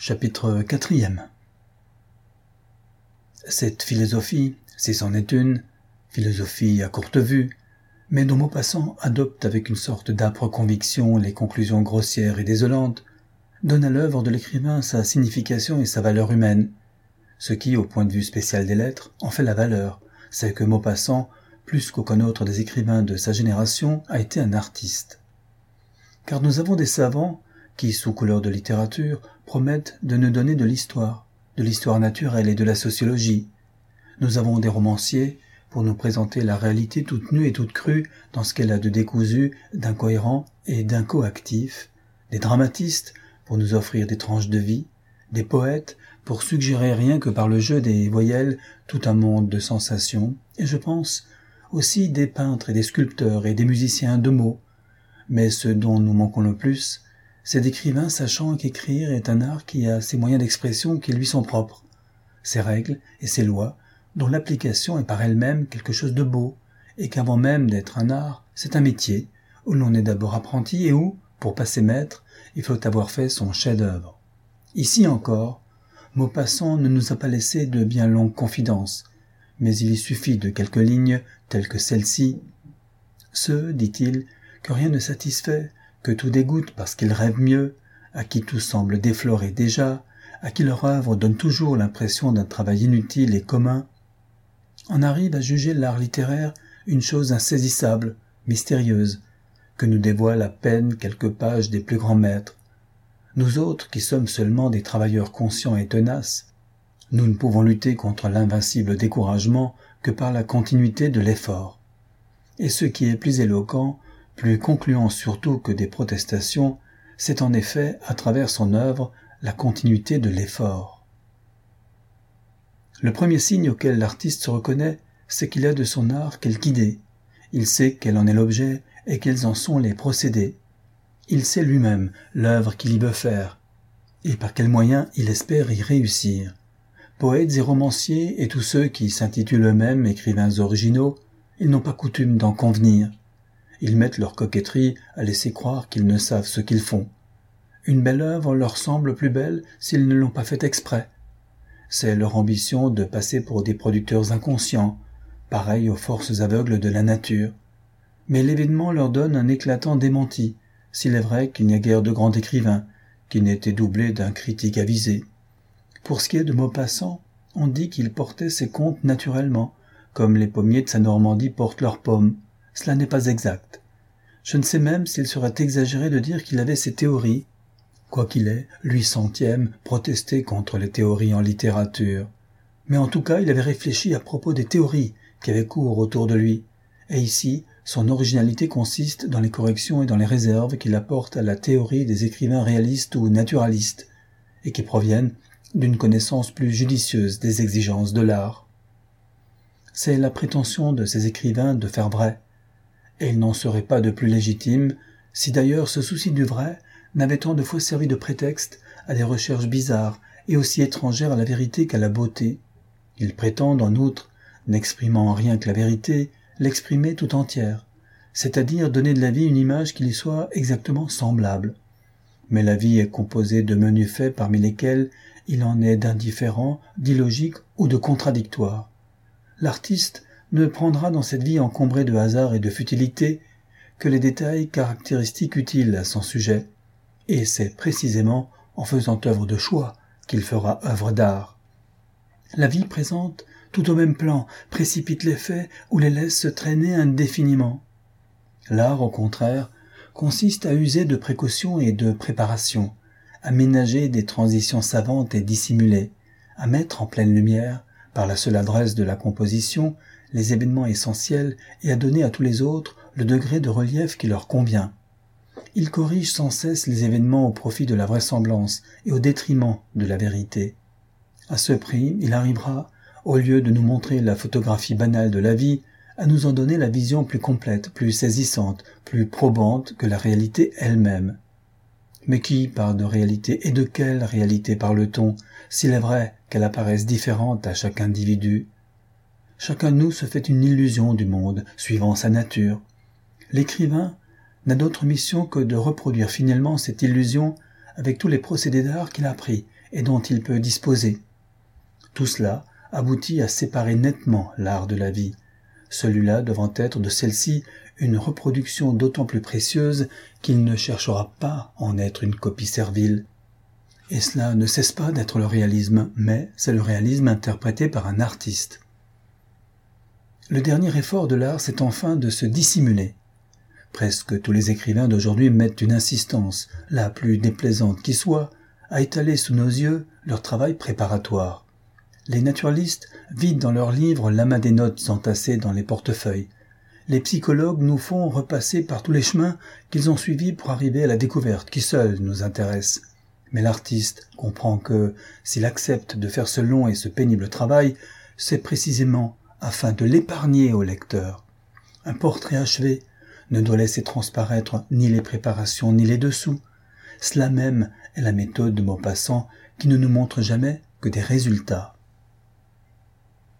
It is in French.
Chapitre 4. Cette philosophie, si c'en est une, philosophie à courte vue, mais dont Maupassant adopte avec une sorte d'âpre conviction les conclusions grossières et désolantes, donne à l'œuvre de l'écrivain sa signification et sa valeur humaine, ce qui, au point de vue spécial des lettres, en fait la valeur, c'est que Maupassant, plus qu'aucun autre des écrivains de sa génération, a été un artiste. Car nous avons des savants qui, sous couleur de littérature, promettent de nous donner de l'histoire naturelle et de la sociologie. Nous avons des romanciers pour nous présenter la réalité toute nue et toute crue dans ce qu'elle a de décousu, d'incohérent et d'incoactif, des dramatistes pour nous offrir des tranches de vie, des poètes pour suggérer rien que par le jeu des voyelles tout un monde de sensations, et je pense aussi des peintres et des sculpteurs et des musiciens de mots. Mais ce dont nous manquons le plus, c'est d'écrivains sachant qu'écrire est un art qui a ses moyens d'expression qui lui sont propres, ses règles et ses lois, dont l'application est par elle-même quelque chose de beau, et qu'avant même d'être un art, c'est un métier, où l'on est d'abord apprenti et où, pour passer maître, il faut avoir fait son chef-d'œuvre. Ici encore, Maupassant ne nous a pas laissé de bien longues confidences, mais il y suffit de quelques lignes telles que celle-ci. Ceux, dit-il, que rien ne satisfait, que tout dégoûte parce qu'ils rêvent mieux, à qui tout semble défloré déjà, à qui leur œuvre donne toujours l'impression d'un travail inutile et commun, en arrive à juger l'art littéraire une chose insaisissable, mystérieuse, que nous dévoilent à peine quelques pages des plus grands maîtres. Nous autres, qui sommes seulement des travailleurs conscients et tenaces, nous ne pouvons lutter contre l'invincible découragement que par la continuité de l'effort. Et ce qui est plus éloquent, plus concluant surtout que des protestations, c'est en effet, à travers son œuvre, la continuité de l'effort. Le premier signe auquel l'artiste se reconnaît, c'est qu'il a de son art quelque idée. Il sait quel en est l'objet et quels en sont les procédés. Il sait lui-même l'œuvre qu'il y veut faire, et par quels moyens il espère y réussir. Poètes et romanciers et tous ceux qui s'intitulent eux-mêmes écrivains originaux, ils n'ont pas coutume d'en convenir. Ils mettent leur coquetterie à laisser croire qu'ils ne savent ce qu'ils font. Une belle œuvre leur semble plus belle s'ils ne l'ont pas faite exprès. C'est leur ambition de passer pour des producteurs inconscients, pareils aux forces aveugles de la nature. Mais l'événement leur donne un éclatant démenti, s'il est vrai qu'il n'y a guère de grand écrivain, qui n'ait été doublé d'un critique avisé. Pour ce qui est de Maupassant, on dit qu'il portait ses contes naturellement, comme les pommiers de sa Normandie portent leurs pommes. Cela n'est pas exact. Je ne sais même s'il serait exagéré de dire qu'il avait ses théories, quoiqu'il ait, lui centième, protesté contre les théories en littérature. Mais en tout cas, il avait réfléchi à propos des théories qui avaient cours autour de lui. Et ici, son originalité consiste dans les corrections et dans les réserves qu'il apporte à la théorie des écrivains réalistes ou naturalistes, et qui proviennent d'une connaissance plus judicieuse des exigences de l'art. C'est la prétention de ces écrivains de faire vrai, et il n'en serait pas de plus légitime si d'ailleurs ce souci du vrai n'avait tant de fois servi de prétexte à des recherches bizarres et aussi étrangères à la vérité qu'à la beauté. Ils prétendent en outre, n'exprimant rien que la vérité, l'exprimer tout entière, c'est-à-dire donner de la vie une image qui lui soit exactement semblable. Mais la vie est composée de menus faits parmi lesquels il en est d'indifférents, d'illogiques ou de contradictoires. L'artiste ne prendra dans cette vie encombrée de hasard et de futilité que les détails caractéristiques utiles à son sujet, et c'est précisément en faisant œuvre de choix qu'il fera œuvre d'art. La vie présente, tout au même plan, précipite les faits ou les laisse se traîner indéfiniment. L'art, au contraire, consiste à user de précaution et de préparation, à ménager des transitions savantes et dissimulées, à mettre en pleine lumière, par la seule adresse de la composition, les événements essentiels et à donner à tous les autres le degré de relief qui leur convient. Il corrige sans cesse les événements au profit de la vraisemblance et au détriment de la vérité. À ce prix, il arrivera, au lieu de nous montrer la photographie banale de la vie, à nous en donner la vision plus complète, plus saisissante, plus probante que la réalité elle-même. Mais qui parle de réalité et de quelle réalité parle-t-on, s'il est vrai qu'elle apparaisse différente à chaque individu? Chacun de nous se fait une illusion du monde, suivant sa nature. L'écrivain n'a d'autre mission que de reproduire finalement cette illusion avec tous les procédés d'art qu'il a appris et dont il peut disposer. Tout cela aboutit à séparer nettement l'art de la vie, celui-là devant être de celle-ci une reproduction d'autant plus précieuse qu'il ne cherchera pas à en être une copie servile. Et cela ne cesse pas d'être le réalisme, mais c'est le réalisme interprété par un artiste. Le dernier effort de l'art, c'est enfin de se dissimuler. Presque tous les écrivains d'aujourd'hui mettent une insistance, la plus déplaisante qui soit, à étaler sous nos yeux leur travail préparatoire. Les naturalistes vident dans leurs livres l'amas des notes entassées dans les portefeuilles. Les psychologues nous font repasser par tous les chemins qu'ils ont suivis pour arriver à la découverte qui seule nous intéresse. Mais l'artiste comprend que, s'il accepte de faire ce long et ce pénible travail, c'est précisément afin de l'épargner au lecteur. Un portrait achevé ne doit laisser transparaître ni les préparations ni les dessous. Cela même est la méthode de Maupassant qui ne nous montre jamais que des résultats.